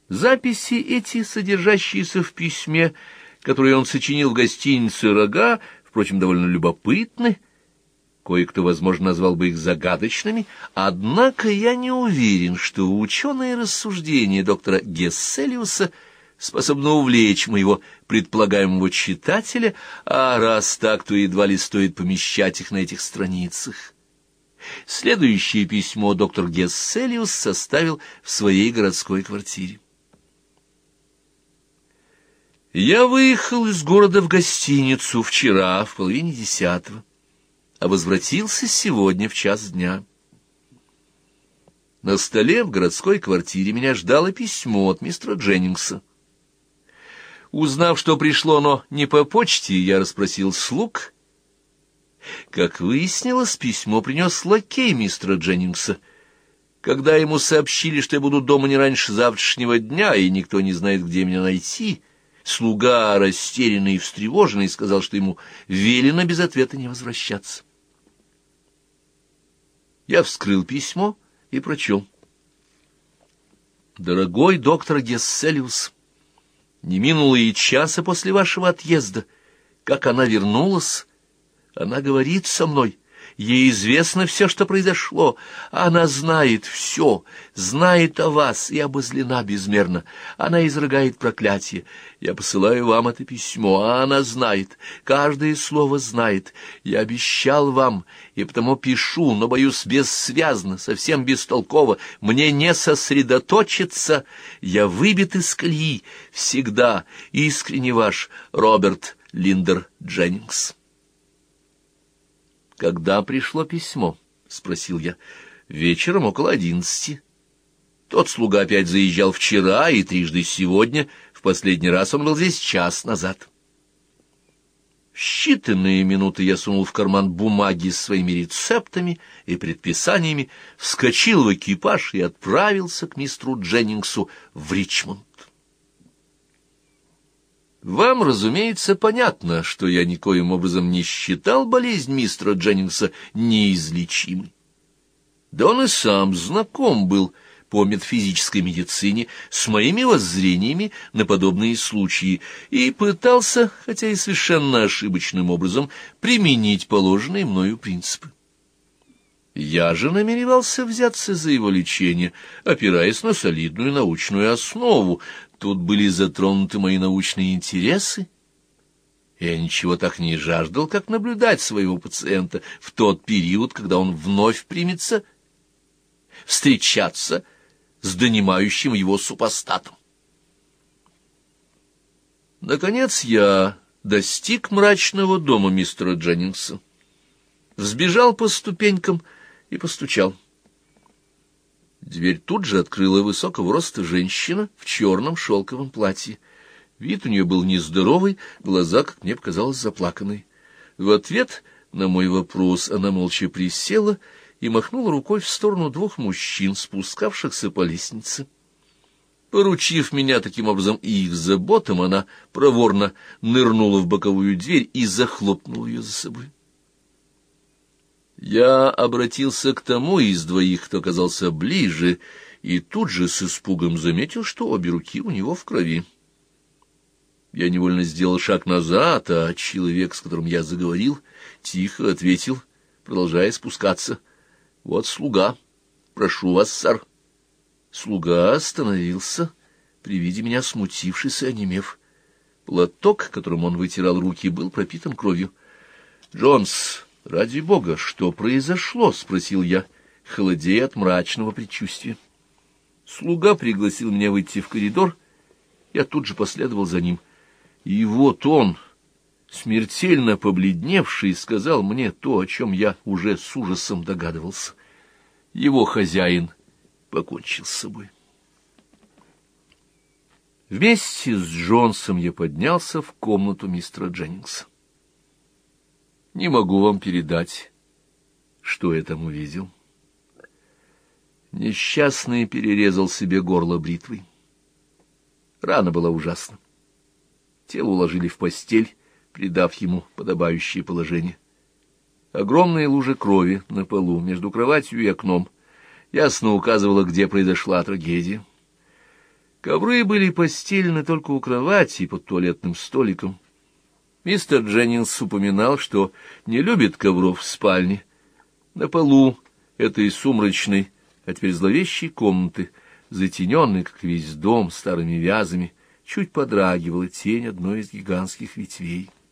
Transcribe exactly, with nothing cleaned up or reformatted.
Записи эти, содержащиеся в письме, которое он сочинил в гостинице «Рога», впрочем, довольно любопытны. Кое-кто, возможно, назвал бы их загадочными, однако я не уверен, что ученые рассуждения доктора Гесселиуса способны увлечь моего предполагаемого читателя, а раз так, то едва ли стоит помещать их на этих страницах. Следующее письмо доктор Гесселиус составил в своей городской квартире. Я выехал из города в гостиницу вчера в половине десятого, а возвратился сегодня в час дня. На столе в городской квартире меня ждало письмо от мистера Дженнингса. Узнав, что пришло оно не по почте, я расспросил слуг. Как выяснилось, письмо принес лакей мистера Дженнингса. Когда ему сообщили, что я буду дома не раньше завтрашнего дня, и никто не знает, где меня найти, слуга, растерянный и встревоженный, сказал, что ему велено без ответа не возвращаться. Я вскрыл письмо и прочел. «Дорогой доктор Гесселиус, не минуло и часа после вашего отъезда, как она вернулась. Она говорит со мной. Ей известно все, что произошло. Она знает все, знает о вас и обозлена безмерно. Она изрыгает проклятие. Я посылаю вам это письмо, а она знает, каждое слово знает. Я обещал вам, и потому пишу, но, боюсь, бессвязно, совсем бестолково. Мне не сосредоточиться. Я выбит из колеи. Всегда искренне ваш Роберт Линдер Дженнингс». «Когда пришло письмо?» — спросил я. «Вечером около одиннадцати. Тот слуга опять заезжал вчера и трижды сегодня. В последний раз он был здесь час назад». В считанные минуты я сунул в карман бумаги с своими рецептами и предписаниями, вскочил в экипаж и отправился к мистеру Дженнингсу в Ричмонд. Вам, разумеется, понятно, что я никоим образом не считал болезнь мистера Дженнингса неизлечимой. Да он и сам знаком был по метафизической медицине с моими воззрениями на подобные случаи и пытался, хотя и совершенно ошибочным образом, применить положенные мною принципы. Я же намеревался взяться за его лечение, опираясь на солидную научную основу. Тут были затронуты мои научные интересы. Я ничего так не жаждал, как наблюдать своего пациента в тот период, когда он вновь примется встречаться с донимающим его супостатом. Наконец я достиг мрачного дома мистера Дженнингса, взбежал по ступенькам и постучал. Дверь тут же открыла высокого роста женщина в черном шелковом платье. Вид у нее был нездоровый, глаза, как мне показалось, заплаканные. В ответ на мой вопрос она молча присела и махнула рукой в сторону двух мужчин, спускавшихся по лестнице. Поручив меня таким образом и их заботам, она проворно нырнула в боковую дверь и захлопнула ее за собой. Я обратился к тому из двоих, кто оказался ближе, и тут же с испугом заметил, что обе руки у него в крови. Я невольно сделал шаг назад, а человек, с которым я заговорил, тихо ответил, продолжая спускаться: «Вот слуга. Прошу вас, сэр». Слуга остановился, при виде меня смутившись и онемев. Платок, которым он вытирал руки, был пропитан кровью. «Джонс, ради бога, что произошло?» — спросил я, холодея от мрачного предчувствия. Слуга пригласил меня выйти в коридор, я тут же последовал за ним. И вот он, смертельно побледневший, сказал мне то, о чем я уже с ужасом догадывался. Его хозяин покончил с собой. Вместе с Джонсом я поднялся в комнату мистера Дженнингса. Не могу вам передать, что я там увидел. Несчастный перерезал себе горло бритвой. Рана была ужасна. Тело уложили в постель, придав ему подобающее положение. Огромные лужи крови на полу между кроватью и окном ясно указывала, где произошла трагедия. Ковры были постелены только у кровати и под туалетным столиком. Мистер Дженнингс упоминал, что не любит ковров в спальне. На полу этой сумрачной, а теперь зловещей комнаты, затененной, как весь дом, старыми вязами, чуть подрагивала тень одной из гигантских ветвей.